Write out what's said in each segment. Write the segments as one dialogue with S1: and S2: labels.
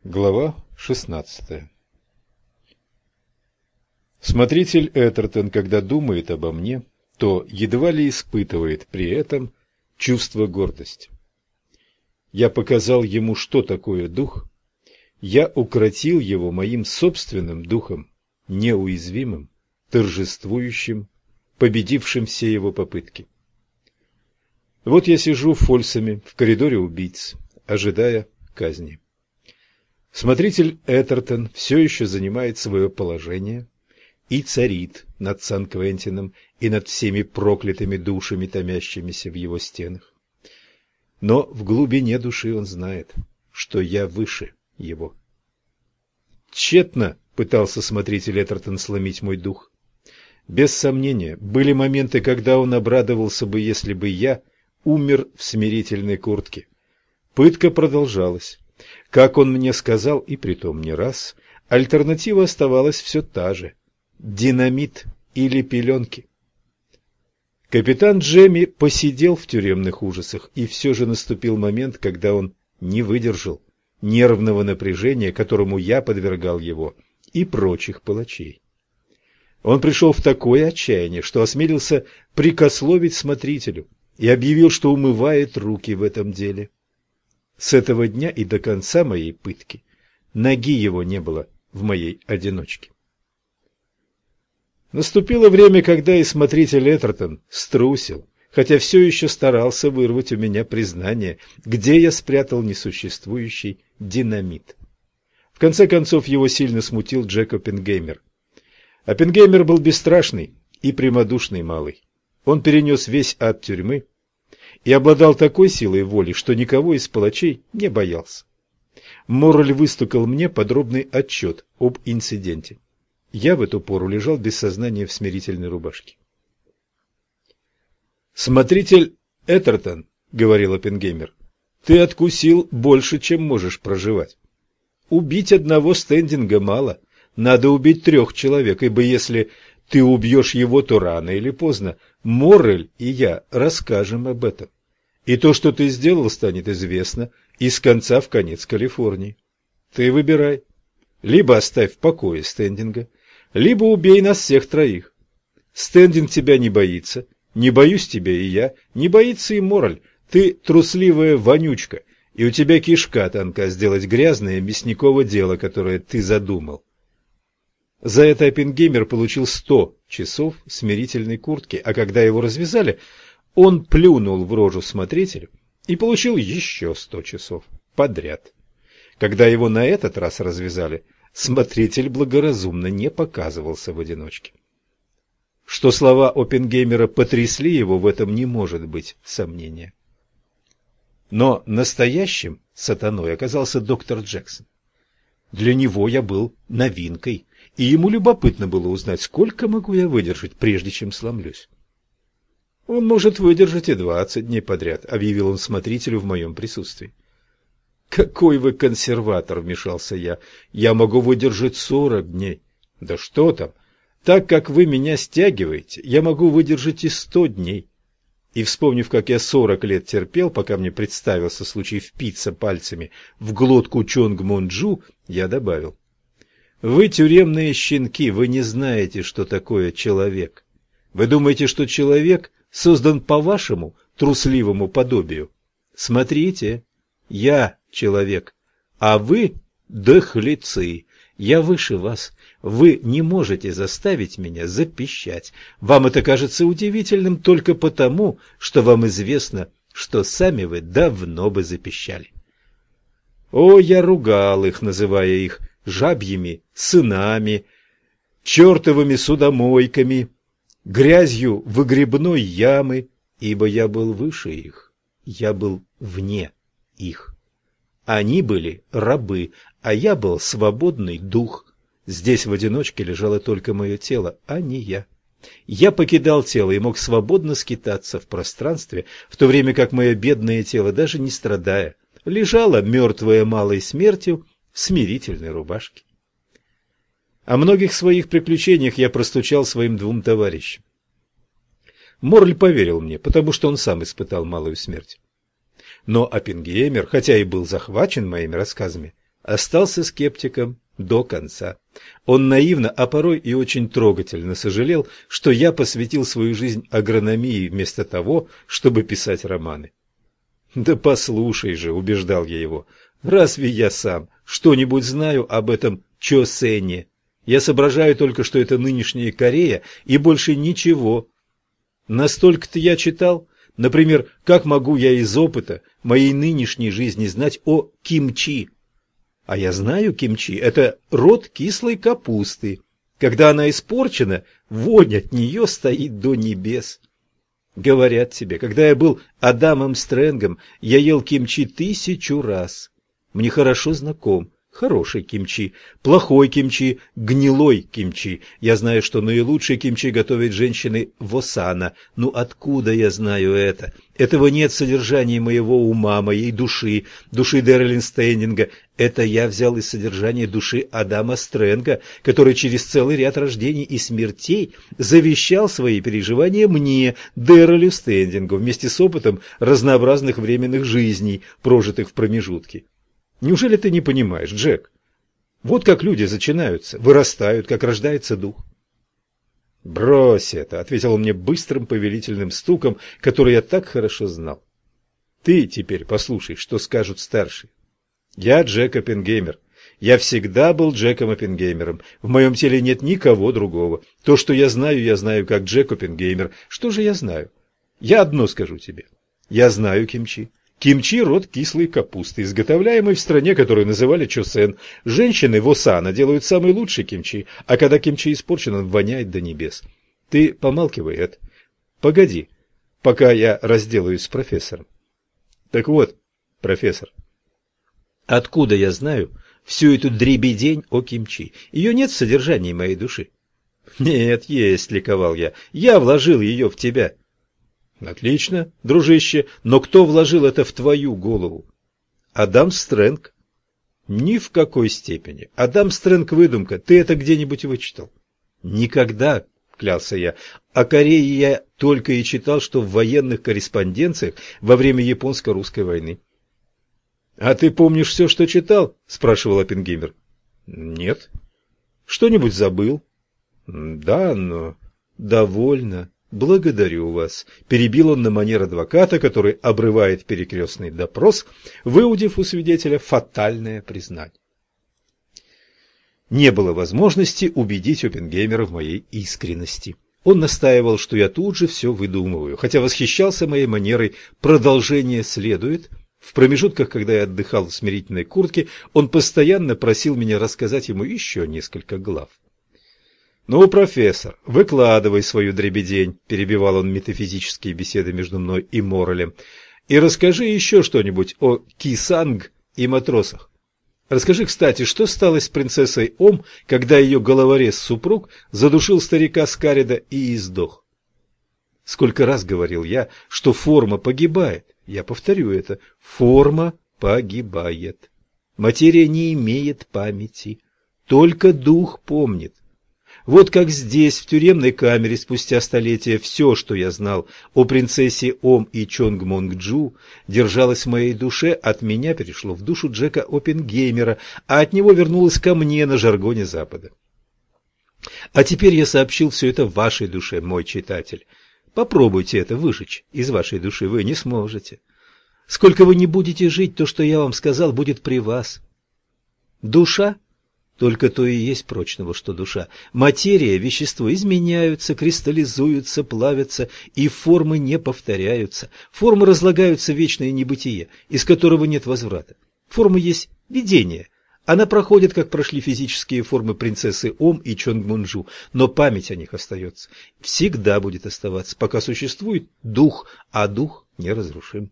S1: Глава 16. Смотритель Эттертон, когда думает обо мне, то едва ли испытывает при этом чувство гордости. Я показал ему, что такое дух, я укротил его моим собственным духом, неуязвимым, торжествующим, победившим все его попытки. Вот я сижу в Фольсаме, в коридоре убийц, ожидая казни. Смотритель Эттертон все еще занимает свое положение и царит над Сан-Квентином и над всеми проклятыми душами, томящимися в его стенах. Но в глубине души он знает, что я выше его. Тщетно пытался смотритель Эттертон сломить мой дух. Без сомнения, были моменты, когда он обрадовался бы, если бы я умер в смирительной куртке. Пытка продолжалась. Как он мне сказал, и притом не раз, альтернатива оставалась все та же – динамит или пеленки. Капитан Джемми посидел в тюремных ужасах, и все же наступил момент, когда он не выдержал нервного напряжения, которому я подвергал его, и прочих палачей. Он пришел в такое отчаяние, что осмелился прикословить смотрителю и объявил, что умывает руки в этом деле. С этого дня и до конца моей пытки ноги его не было в моей одиночке. Наступило время, когда и смотритель Эттертон струсил, хотя все еще старался вырвать у меня признание, где я спрятал несуществующий динамит. В конце концов, его сильно смутил Джек Оппенгеймер. Оппенгеймер был бесстрашный и прямодушный малый. Он перенес весь ад тюрьмы и обладал такой силой воли, что никого из палачей не боялся. Моррель выстукал мне подробный отчет об инциденте. Я в эту пору лежал без сознания в смирительной рубашке. «Смотритель Эттертон, — говорил Оппенгеймер, — ты откусил больше, чем можешь проживать. Убить одного стендинга мало, надо убить 3 человек, ибо если ты убьешь его, то рано или поздно Моррель и я расскажем об этом. И то, что ты сделал, станет известно из конца в конец Калифорнии. Ты выбирай. Либо оставь в покое стендинга, либо убей нас всех 3. Стендинг тебя не боится, не боюсь тебя и я, не боится и Моррель. Ты трусливая вонючка, и у тебя кишка тонка сделать грязное мясниково дело, которое ты задумал. За это Оппенгеймер получил 100 часов смирительной куртки, а когда его развязали, он плюнул в рожу смотрителю и получил еще 100 часов подряд. Когда его на этот раз развязали, смотритель благоразумно не показывался в одиночке. Что слова Оппенгеймера потрясли его, в этом не может быть сомнения. Но настоящим сатаной оказался доктор Джексон. Для него я был новинкой, и ему любопытно было узнать, сколько могу я выдержать, прежде чем сломлюсь. «Он может выдержать и 20 дней подряд», — объявил он смотрителю в моем присутствии. «Какой вы консерватор!» — вмешался я. «Я могу выдержать 40 дней. Да что там! Так как вы меня стягиваете, я могу выдержать и 100 дней». И, вспомнив, как я 40 лет терпел, пока мне представился случай впиться пальцами в глотку Чонг-Монджу, я добавил: «Вы тюремные щенки, вы не знаете, что такое человек. Вы думаете, что человек создан по вашему трусливому подобию? Смотрите, я человек, а вы дохлецы. Я выше вас. Вы не можете заставить меня запищать. Вам это кажется удивительным только потому, что вам известно, что сами вы давно бы запищали». О, я ругал их, называя их жабьими сынами, чертовыми судомойками, грязью выгребной ямы, ибо я был выше их, я был вне их. Они были рабы, а я был свободный дух. Здесь в одиночке лежало только мое тело, а не я. Я покидал тело и мог свободно скитаться в пространстве, в то время как мое бедное тело, даже не страдая, лежало мертвое малой смертью в смирительной рубашке. О многих своих приключениях я простучал своим 2 товарищам. Моррель поверил мне, потому что он сам испытал малую смерть. Но Оппенгеймер, хотя и был захвачен моими рассказами, остался скептиком до конца. Он наивно, а порой и очень трогательно сожалел, что я посвятил свою жизнь агрономии вместо того, чтобы писать романы. «Да послушай же», — убеждал я его, — «разве я сам что-нибудь знаю об этом Чосене? Я соображаю только, что это нынешняя Корея и больше ничего. Настолько-то я читал. Например, как могу я из опыта моей нынешней жизни знать о кимчи? А я знаю кимчи – это род кислой капусты. Когда она испорчена, вонь от нее стоит до небес. Говорят тебе, когда я был Адамом Стрэнгом, я ел кимчи 1000 раз. Мне хорошо знаком хороший кимчи, плохой кимчи, гнилой кимчи. Я знаю, что наилучший кимчи готовят женщины в Осана. Ну откуда я знаю это? Этого нет в содержании моего ума, моей души, души Дерлин Стендинга. Это я взял из содержания души Адама Стрэнга, который через целый ряд рождений и смертей завещал свои переживания мне, Дерлю Стендингу, вместе с опытом разнообразных временных жизней, прожитых в промежутке. Неужели ты не понимаешь, Джек? Вот как люди зачинаются, вырастают, как рождается дух. «Брось это», — ответил он мне быстрым повелительным стуком, который я так хорошо знал. «Ты теперь послушай, что скажут старшие. Я Джек Оппенгеймер. Я всегда был Джеком Оппенгеймером. В моем теле нет никого другого. То, что я знаю как Джек Оппенгеймер. Что же я знаю? Я одно скажу тебе. Я знаю кимчи. Кимчи – род кислой капусты, изготовляемый в стране, которую называли Чосен. Женщины в Осана делают самый лучший кимчи, а когда кимчи испорчен, он воняет до небес. Ты помалкивай, Эд. Погоди, пока я разделаюсь с профессором. Так вот, профессор, откуда я знаю всю эту дребедень о кимчи? Ее нет в содержании моей души. Нет, есть, ликовал я. Я вложил ее в тебя. Отлично, дружище, но кто вложил это в твою голову? Адам Стрэнг. Ни в какой степени. Адам Стрэнг выдумка, ты это где-нибудь вычитал? Никогда, клялся я. О Корее я только и читал, что в военных корреспонденциях во время Японско-русской войны. А ты помнишь все, что читал? Спрашивал Оппенгеймер. Нет. Что-нибудь забыл? Да, но довольно. «Благодарю вас», – перебил он на манер адвоката, который обрывает перекрестный допрос, выудив у свидетеля фатальное признание. Не было возможности убедить Оппенгеймера в моей искренности. Он настаивал, что я тут же все выдумываю, хотя восхищался моей манерой «продолжение следует». В промежутках, когда я отдыхал в смирительной куртке, он постоянно просил меня рассказать ему еще несколько глав. «Ну, профессор, выкладывай свою дребедень», – перебивал он метафизические беседы между мной и Моррелем, – «и расскажи еще что-нибудь о Ки-Санг и матросах. Расскажи, кстати, что стало с принцессой Ом, когда ее головорез-супруг задушил старика Скарида и издох?» Сколько раз говорил я, что форма погибает. Я повторю это. Форма погибает. Материя не имеет памяти. Только дух помнит. Вот как здесь, в тюремной камере, спустя столетия, все, что я знал о принцессе Ом и Чонгмонг-Джу, держалось в моей душе, от меня перешло в душу Джека Оппенгеймера, а от него вернулось ко мне на жаргоне Запада. А теперь я сообщил все это вашей душе, мой читатель. Попробуйте это выжечь из вашей души, вы не сможете. Сколько вы не будете жить, то, что я вам сказал, будет при вас. Душа? Только то и есть прочного, что душа. Материя, вещество изменяются, кристаллизуются, плавятся, и формы не повторяются. Формы разлагаются в вечное небытие, из которого нет возврата. Форма есть видение. Она проходит, как прошли физические формы принцессы Ом и Чонгмонджу, но память о них остается. Всегда будет оставаться, пока существует дух, а дух неразрушим.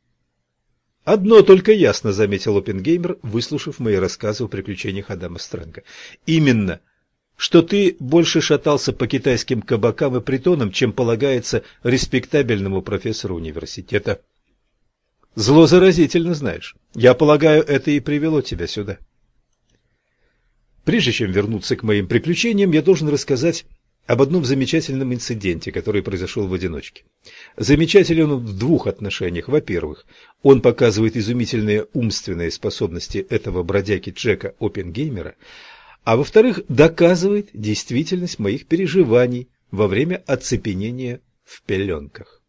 S1: «Одно только ясно», — заметил Оппенгеймер, выслушав мои рассказы о приключениях Адама Стрэнга. «Именно, что ты больше шатался по китайским кабакам и притонам, чем полагается респектабельному профессору университета. Зло заразительно, знаешь. Я полагаю, это и привело тебя сюда». Прежде чем вернуться к моим приключениям, я должен рассказать об одном замечательном инциденте, который произошел в одиночке. Замечателен он в двух отношениях. Во-первых, он показывает изумительные умственные способности этого бродяги Джека Оппенгеймера, а во-вторых, доказывает действительность моих переживаний во время оцепенения в пеленках.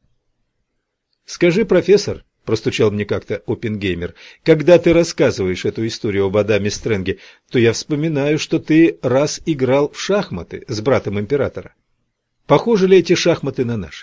S1: «Скажи, профессор», — простучал мне как-то Оппенгеймер, — «когда ты рассказываешь эту историю об Адаме Стрэнге, то я вспоминаю, что ты раз играл в шахматы с братом императора. Похожи ли эти шахматы на наши?»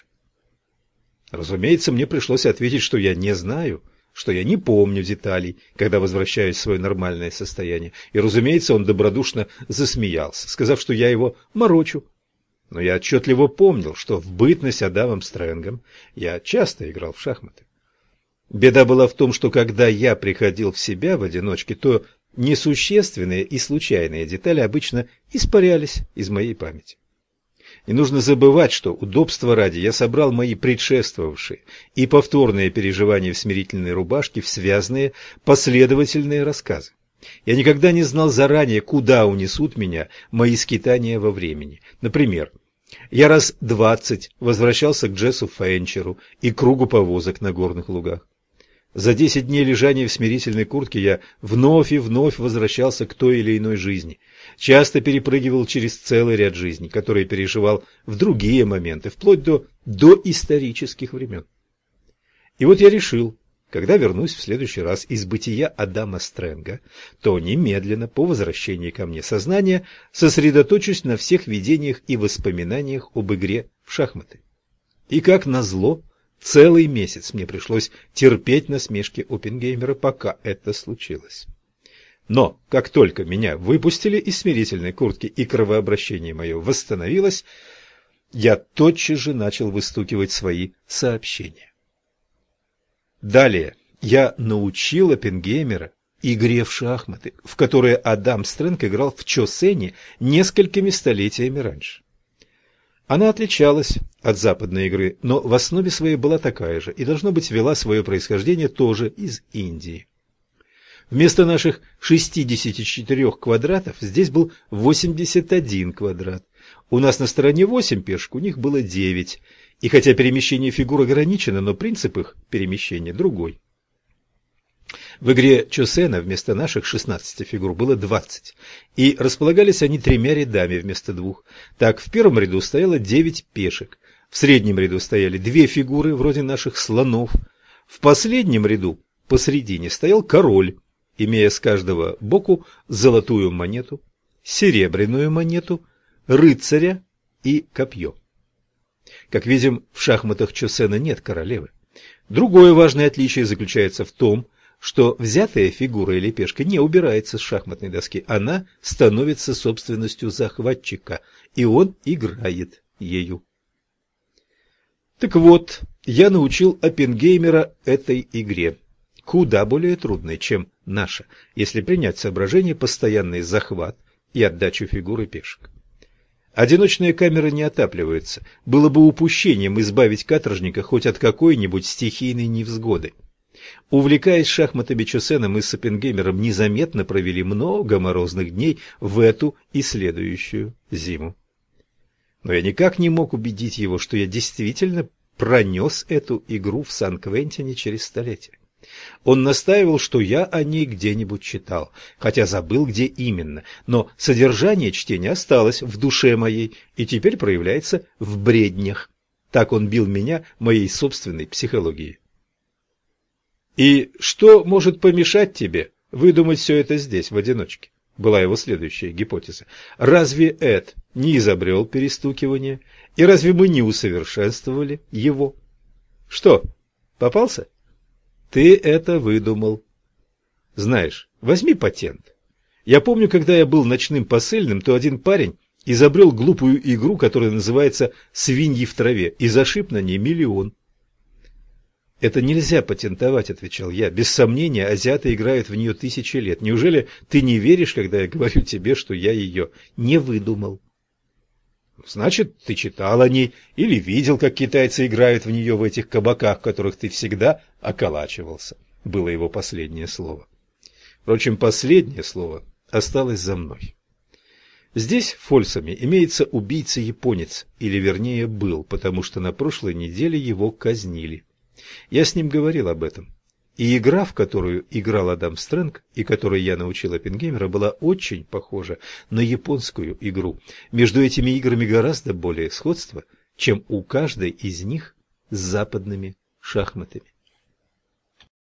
S1: Разумеется, мне пришлось ответить, что я не знаю, что я не помню деталей, когда возвращаюсь в свое нормальное состояние. И, разумеется, он добродушно засмеялся, сказав, что я его морочу. Но я отчетливо помнил, что в бытность Адамом Стрэнгом я часто играл в шахматы. Беда была в том, что когда я приходил в себя в одиночке, то несущественные и случайные детали обычно испарялись из моей памяти. Не нужно забывать, что удобства ради я собрал мои предшествовавшие и повторные переживания в смирительной рубашке в связанные последовательные рассказы. Я никогда не знал заранее, куда унесут меня мои скитания во времени. Например, я раз 20 возвращался к Джессу Фенчеру и кругу повозок на горных лугах. За 10 дней лежания в смирительной куртке я вновь и вновь возвращался к той или иной жизни. Часто перепрыгивал через целый ряд жизней, которые переживал в другие моменты, вплоть до доисторических времен. И вот я решил, когда вернусь в следующий раз из бытия Адама Стрэнга, то немедленно по возвращении ко мне сознания сосредоточусь на всех видениях и воспоминаниях об игре в шахматы. И как назло, целый месяц мне пришлось терпеть насмешки Оппенгеймера, пока это случилось. Но как только меня выпустили из смирительной куртки и кровообращение мое восстановилось, я тотчас же начал выстукивать свои сообщения. Далее я научил Оппенгеймера игре в шахматы, в которые Адам Стрэнг играл в Чосене несколькими столетиями раньше. Она отличалась от западной игры, но в основе своей была такая же и, должно быть, вела свое происхождение тоже из Индии. Вместо наших 64 квадратов здесь был 81 квадрат. У нас на стороне 8 пешек, у них было 9. И хотя перемещение фигур ограничено, но принцип их перемещения другой. В игре Чосена вместо наших 16 фигур было 20, и располагались они 3 рядами вместо 2. Так, в первом ряду стояло 9 пешек, в среднем ряду стояли 2 фигуры, вроде наших слонов, в последнем ряду посредине стоял король, имея с каждого боку золотую монету, серебряную монету, рыцаря и копье. Как видим, в шахматах Чосена нет королевы. Другое важное отличие заключается в том, что взятая фигура или пешка не убирается с шахматной доски, она становится собственностью захватчика, и он играет ею. Так вот, я научил Оппенгеймера этой игре, куда более трудной, чем наша, если принять в соображение постоянный захват и отдачу фигуры пешек. Одиночные камеры не отапливаются, было бы упущением избавить каторжника хоть от какой-нибудь стихийной невзгоды. Увлекаясь шахматами Чосена, мы с Оппенгеймером незаметно провели много морозных дней в эту и следующую зиму. Но я никак не мог убедить его, что я действительно пронес эту игру в Сан-Квентине через столетия. Он настаивал, что я о ней где-нибудь читал, хотя забыл, где именно, но содержание чтения осталось в душе моей и теперь проявляется в бреднях. Так он бил меня моей собственной психологией. «И что может помешать тебе выдумать все это здесь, в одиночке?» Была его следующая гипотеза. «Разве Эд не изобрел перестукивание? И разве мы не усовершенствовали его? Что, попался? Ты это выдумал. Знаешь, возьми патент. Я помню, когда я был ночным посыльным, то один парень изобрел глупую игру, которая называется «Свиньи в траве», и зашиб на ней 1 000 000. «Это нельзя патентовать», — отвечал я. «Без сомнения, азиаты играют в нее 1000 лет. Неужели ты не веришь, когда я говорю тебе, что я ее не выдумал?» «Значит, ты читал о ней или видел, как китайцы играют в нее в этих кабаках, в которых ты всегда околачивался», — было его последнее слово. Впрочем, последнее слово осталось за мной. Здесь в Фольсаме имеется убийца-японец, или вернее был, потому что на прошлой неделе его казнили. Я с ним говорил об этом. И игра, в которую играл Адам Стрэнг, и которой я научил Оппенгеймера, была очень похожа на японскую игру. Между этими играми гораздо более сходства, чем у каждой из них с западными шахматами.